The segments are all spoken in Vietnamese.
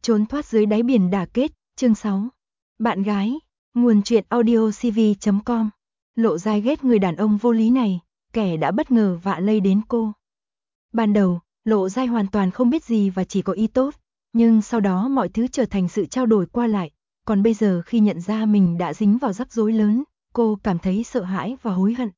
Trốn thoát dưới đáy biển đả kết, chương 6. Bạn gái, nguồn truyện audio cv.com. Lộ Giai ghét người đàn ông vô lý này, kẻ đã bất ngờ vạ lây đến cô. Ban đầu, Lộ Giai hoàn toàn không biết gì và chỉ có ý tốt, nhưng sau đó mọi thứ trở thành sự trao đổi qua lại, còn bây giờ khi nhận ra mình đã dính vào rắc rối lớn, cô cảm thấy sợ hãi và hối hận.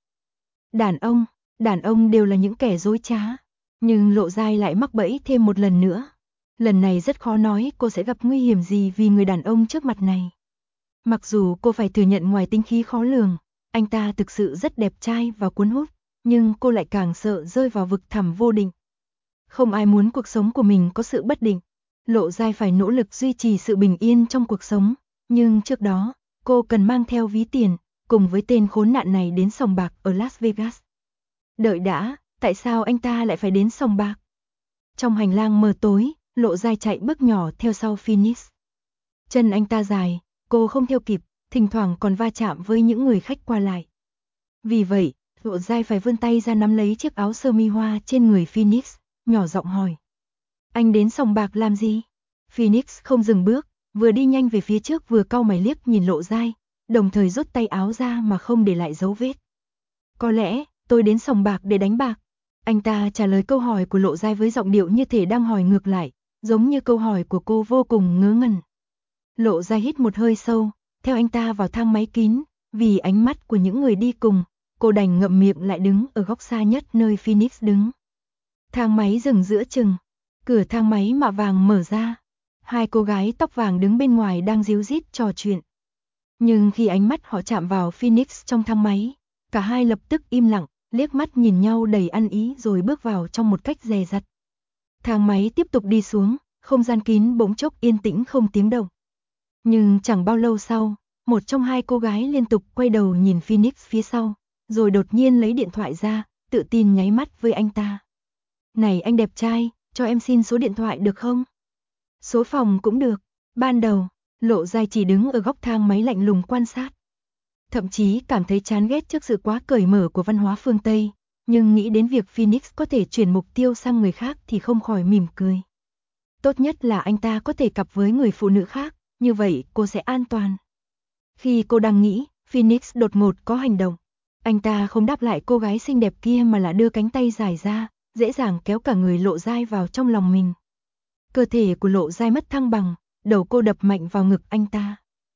Đàn ông đều là những kẻ dối trá, nhưng Lộ Giai lại mắc bẫy thêm một lần nữa. Lần này rất khó nói cô sẽ gặp nguy hiểm gì vì người đàn ông trước mặt này. Mặc dù cô phải thừa nhận ngoài tính khí khó lường, anh ta thực sự rất đẹp trai và cuốn hút, nhưng cô lại càng sợ rơi vào vực thẳm vô định. Không ai muốn cuộc sống của mình có sự bất định. Lộ Giai phải nỗ lực duy trì sự bình yên trong cuộc sống, nhưng trước đó, cô cần mang theo ví tiền, cùng với tên khốn nạn này đến sòng bạc ở Las Vegas. Đợi đã, tại sao anh ta lại phải đến sòng bạc? Trong hành lang mờ tối, Lộ Giai chạy bước nhỏ theo sau Phoenix. Chân anh ta dài, cô không theo kịp, thỉnh thoảng còn va chạm với những người khách qua lại. Vì vậy, Lộ Giai phải vươn tay ra nắm lấy chiếc áo sơ mi hoa trên người Phoenix, nhỏ giọng hỏi. Anh đến sòng bạc làm gì? Phoenix không dừng bước, vừa đi nhanh về phía trước vừa cau mày liếc nhìn Lộ Giai, đồng thời rút tay áo ra mà không để lại dấu vết. Có lẽ, tôi đến sòng bạc để đánh bạc. Anh ta trả lời câu hỏi của Lộ Giai với giọng điệu như thể đang hỏi ngược lại, giống như câu hỏi của cô vô cùng ngớ ngẩn. Lộ Giai hít một hơi sâu, theo anh ta vào thang máy kín, vì ánh mắt của những người đi cùng, cô đành ngậm miệng lại đứng ở góc xa nhất nơi Phoenix đứng. Thang máy dừng giữa chừng, cửa thang máy mạ vàng mở ra, hai cô gái tóc vàng đứng bên ngoài đang díu dít trò chuyện. Nhưng khi ánh mắt họ chạm vào Phoenix trong thang máy, cả hai lập tức im lặng, liếc mắt nhìn nhau đầy ăn ý rồi bước vào trong một cách dè dặt. Thang máy tiếp tục đi xuống, không gian kín bỗng chốc yên tĩnh không tiếng động. Nhưng chẳng bao lâu sau, một trong hai cô gái liên tục quay đầu nhìn Phoenix phía sau, rồi đột nhiên lấy điện thoại ra, tự tin nháy mắt với anh ta. Này anh đẹp trai, cho em xin số điện thoại được không? Số phòng cũng được. Ban đầu, Lộ Giai chỉ đứng ở góc thang máy lạnh lùng quan sát. Thậm chí cảm thấy chán ghét trước sự quá cởi mở của văn hóa phương Tây, nhưng nghĩ đến việc Phoenix có thể chuyển mục tiêu sang người khác thì không khỏi mỉm cười. Tốt nhất là anh ta có thể cặp với người phụ nữ khác, như vậy cô sẽ an toàn. Khi cô đang nghĩ, Phoenix đột ngột có hành động. Anh ta không đáp lại cô gái xinh đẹp kia mà là đưa cánh tay dài ra, dễ dàng kéo cả người Lộ Giai vào trong lòng mình. Cơ thể của Lộ Giai mất thăng bằng, đầu cô đập mạnh vào ngực anh ta.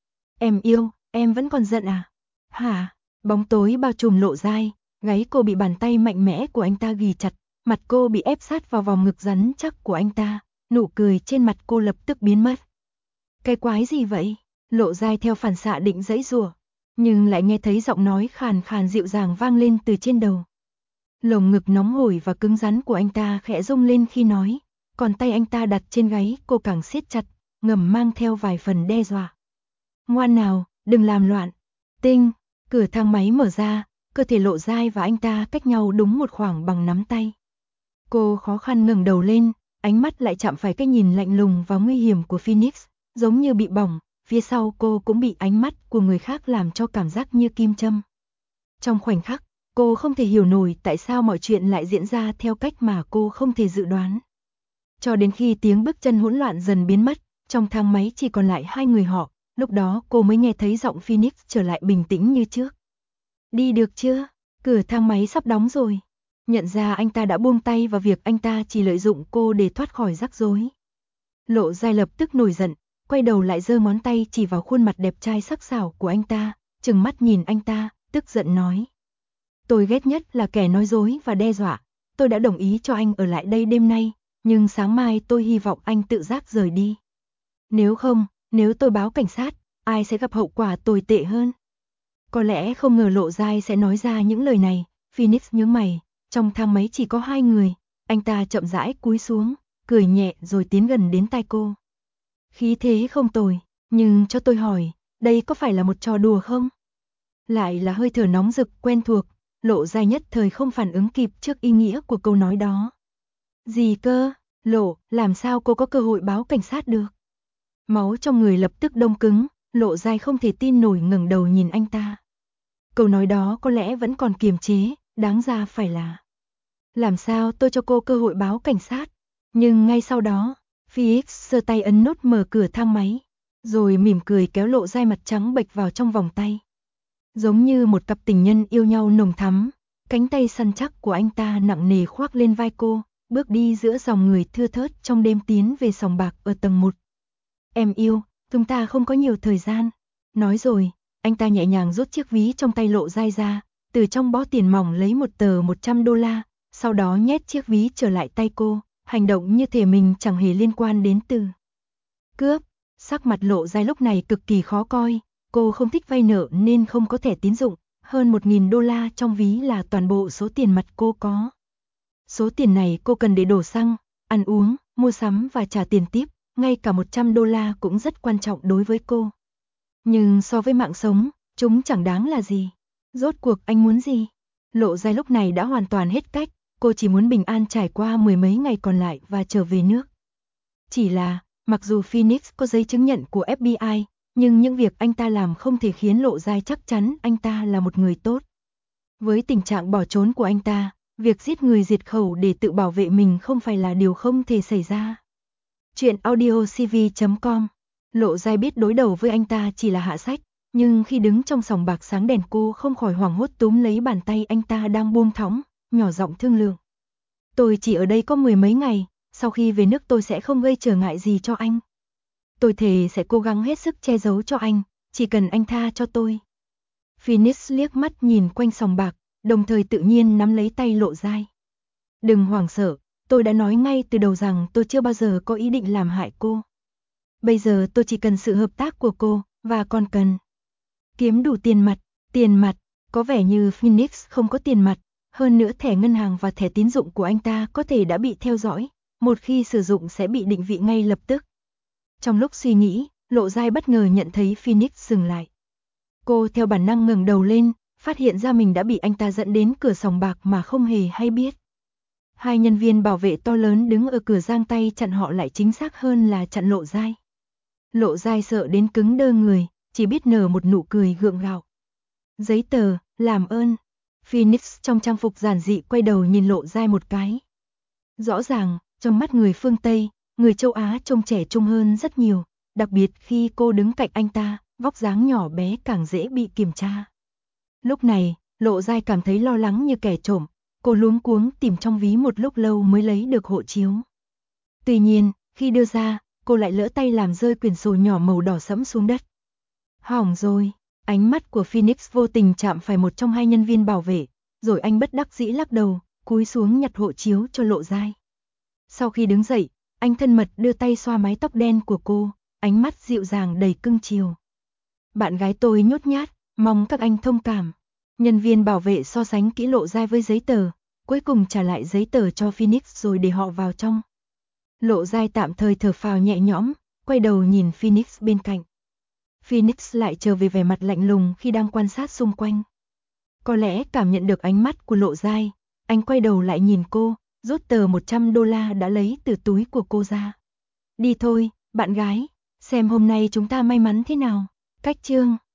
Em yêu, em vẫn còn giận à? Hả? Bóng tối bao trùm Lộ Giai, gáy cô bị bàn tay mạnh mẽ của anh ta ghì chặt, mặt cô bị ép sát vào vòng ngực rắn chắc của anh ta, nụ cười trên mặt cô lập tức biến mất. Cái quái gì vậy? Lộ Giai theo phản xạ định giãy giụa, nhưng lại nghe thấy giọng nói khàn khàn dịu dàng vang lên từ trên đầu. Lồng ngực nóng hổi và cứng rắn của anh ta khẽ rung lên khi nói, còn tay anh ta đặt trên gáy cô càng siết chặt, ngầm mang theo vài phần đe dọa. Ngoan nào, đừng làm loạn. Tinh, cửa thang máy mở ra, cơ thể Lộ Giai và anh ta cách nhau đúng một khoảng bằng nắm tay. Cô khó khăn ngẩng đầu lên, ánh mắt lại chạm phải cái nhìn lạnh lùng và nguy hiểm của Phoenix, giống như bị bỏng, phía sau cô cũng bị ánh mắt của người khác làm cho cảm giác như kim châm. Trong khoảnh khắc, cô không thể hiểu nổi tại sao mọi chuyện lại diễn ra theo cách mà cô không thể dự đoán. Cho đến khi tiếng bước chân hỗn loạn dần biến mất, trong thang máy chỉ còn lại hai người họ, lúc đó cô mới nghe thấy giọng Phoenix trở lại bình tĩnh như trước. Đi được chưa? Cửa thang máy sắp đóng rồi. Nhận ra anh ta đã buông tay vào việc anh ta chỉ lợi dụng cô để thoát khỏi rắc rối. Lộ Giai lập tức nổi giận, quay đầu lại giơ ngón tay chỉ vào khuôn mặt đẹp trai sắc sảo của anh ta, trừng mắt nhìn anh ta, tức giận nói. Tôi ghét nhất là kẻ nói dối và đe dọa, tôi đã đồng ý cho anh ở lại đây đêm nay, nhưng sáng mai tôi hy vọng anh tự giác rời đi. Nếu không, nếu tôi báo cảnh sát, ai sẽ gặp hậu quả tồi tệ hơn? Có lẽ không ngờ Lộ Giai sẽ nói ra những lời này, Phoenix nhướng mày, trong thang máy chỉ có hai người, anh ta chậm rãi cúi xuống, cười nhẹ rồi tiến gần đến tai cô. Khí thế không tồi, nhưng cho tôi hỏi, đây có phải là một trò đùa không? Lại là hơi thở nóng rực quen thuộc, Lộ Giai nhất thời không phản ứng kịp trước ý nghĩa của câu nói đó. Gì cơ? Lộ, làm sao cô có cơ hội báo cảnh sát được? Máu trong người lập tức đông cứng, Lộ Giai không thể tin nổi ngẩng đầu nhìn anh ta. Câu nói đó có lẽ vẫn còn kiềm chế, đáng ra phải là. Làm sao tôi cho cô cơ hội báo cảnh sát? Nhưng ngay sau đó, Phoenix giơ tay ấn nút mở cửa thang máy, rồi mỉm cười kéo Lộ Giai mặt trắng bệch vào trong vòng tay. Giống như một cặp tình nhân yêu nhau nồng thắm, cánh tay săn chắc của anh ta nặng nề khoác lên vai cô, bước đi giữa dòng người thưa thớt trong đêm tiến về sòng bạc ở tầng 1. Em yêu, chúng ta không có nhiều thời gian. Nói rồi, anh ta nhẹ nhàng rút chiếc ví trong tay Lộ Giai ra, từ trong bó tiền mỏng lấy một tờ $100, sau đó nhét chiếc ví trở lại tay cô, hành động như thể mình chẳng hề liên quan đến từ cướp. Sắc mặt Lộ Giai lúc này cực kỳ khó coi, cô không thích vay nợ nên không có thẻ tín dụng, hơn $1.000 trong ví là toàn bộ số tiền mặt cô có. Số tiền này cô cần để đổ xăng, ăn uống, mua sắm và trả tiền tiếp, ngay cả $100 cũng rất quan trọng đối với cô. Nhưng so với mạng sống, chúng chẳng đáng là gì. Rốt cuộc anh muốn gì? Lộ Giai lúc này đã hoàn toàn hết cách, cô chỉ muốn bình an trải qua mười mấy ngày còn lại và trở về nước. Chỉ là, mặc dù Phoenix có giấy chứng nhận của FBI, nhưng những việc anh ta làm không thể khiến Lộ Giai chắc chắn anh ta là một người tốt. Với tình trạng bỏ trốn của anh ta, việc giết người diệt khẩu để tự bảo vệ mình không phải là điều không thể xảy ra. Chuyện audiocv.com. Lộ Giai biết đối đầu với anh ta chỉ là hạ sách, nhưng khi đứng trong sòng bạc sáng đèn cô không khỏi hoảng hốt túm lấy bàn tay anh ta đang buông thõng, nhỏ giọng thương lượng. Tôi chỉ ở đây có mười mấy ngày, sau khi về nước tôi sẽ không gây trở ngại gì cho anh. Tôi thề sẽ cố gắng hết sức che giấu cho anh, chỉ cần anh tha cho tôi. Phoenix liếc mắt nhìn quanh sòng bạc, đồng thời tự nhiên nắm lấy tay Lộ Giai. Đừng hoảng sợ, tôi đã nói ngay từ đầu rằng tôi chưa bao giờ có ý định làm hại cô. Bây giờ tôi chỉ cần sự hợp tác của cô, và còn cần kiếm đủ tiền mặt, có vẻ như Phoenix không có tiền mặt, hơn nữa thẻ ngân hàng và thẻ tín dụng của anh ta có thể đã bị theo dõi, một khi sử dụng sẽ bị định vị ngay lập tức. Trong lúc suy nghĩ, Lộ Giai bất ngờ nhận thấy Phoenix dừng lại. Cô theo bản năng ngẩng đầu lên, phát hiện ra mình đã bị anh ta dẫn đến cửa sòng bạc mà không hề hay biết. Hai nhân viên bảo vệ to lớn đứng ở cửa giang tay chặn họ lại, chính xác hơn là chặn Lộ Giai. Lộ Giai sợ đến cứng đơ người, chỉ biết nở một nụ cười gượng gạo. Giấy tờ, làm ơn. Phoenix trong trang phục giản dị quay đầu nhìn Lộ Giai một cái. Rõ ràng, trong mắt người phương Tây, người châu Á trông trẻ trung hơn rất nhiều, đặc biệt khi cô đứng cạnh anh ta, vóc dáng nhỏ bé càng dễ bị kiểm tra. Lúc này, Lộ Giai cảm thấy lo lắng như kẻ trộm, cô luống cuống tìm trong ví một lúc lâu mới lấy được hộ chiếu. Tuy nhiên, khi đưa ra, cô lại lỡ tay làm rơi quyển sổ nhỏ màu đỏ sẫm xuống đất. Hỏng rồi, ánh mắt của Phoenix vô tình chạm phải một trong hai nhân viên bảo vệ, rồi anh bất đắc dĩ lắc đầu, cúi xuống nhặt hộ chiếu cho Lộ Giai. Sau khi đứng dậy, anh thân mật đưa tay xoa mái tóc đen của cô, ánh mắt dịu dàng đầy cưng chiều. Bạn gái tôi nhút nhát, mong các anh thông cảm. Nhân viên bảo vệ so sánh kỹ Lộ Giai với giấy tờ, cuối cùng trả lại giấy tờ cho Phoenix rồi để họ vào trong. Lộ Giai tạm thời thở phào nhẹ nhõm, quay đầu nhìn Phoenix bên cạnh. Phoenix lại trở về vẻ mặt lạnh lùng khi đang quan sát xung quanh. Có lẽ cảm nhận được ánh mắt của Lộ Giai, anh quay đầu lại nhìn cô, rút tờ $100 đã lấy từ túi của cô ra. Đi thôi, bạn gái, xem hôm nay chúng ta may mắn thế nào. Cách chương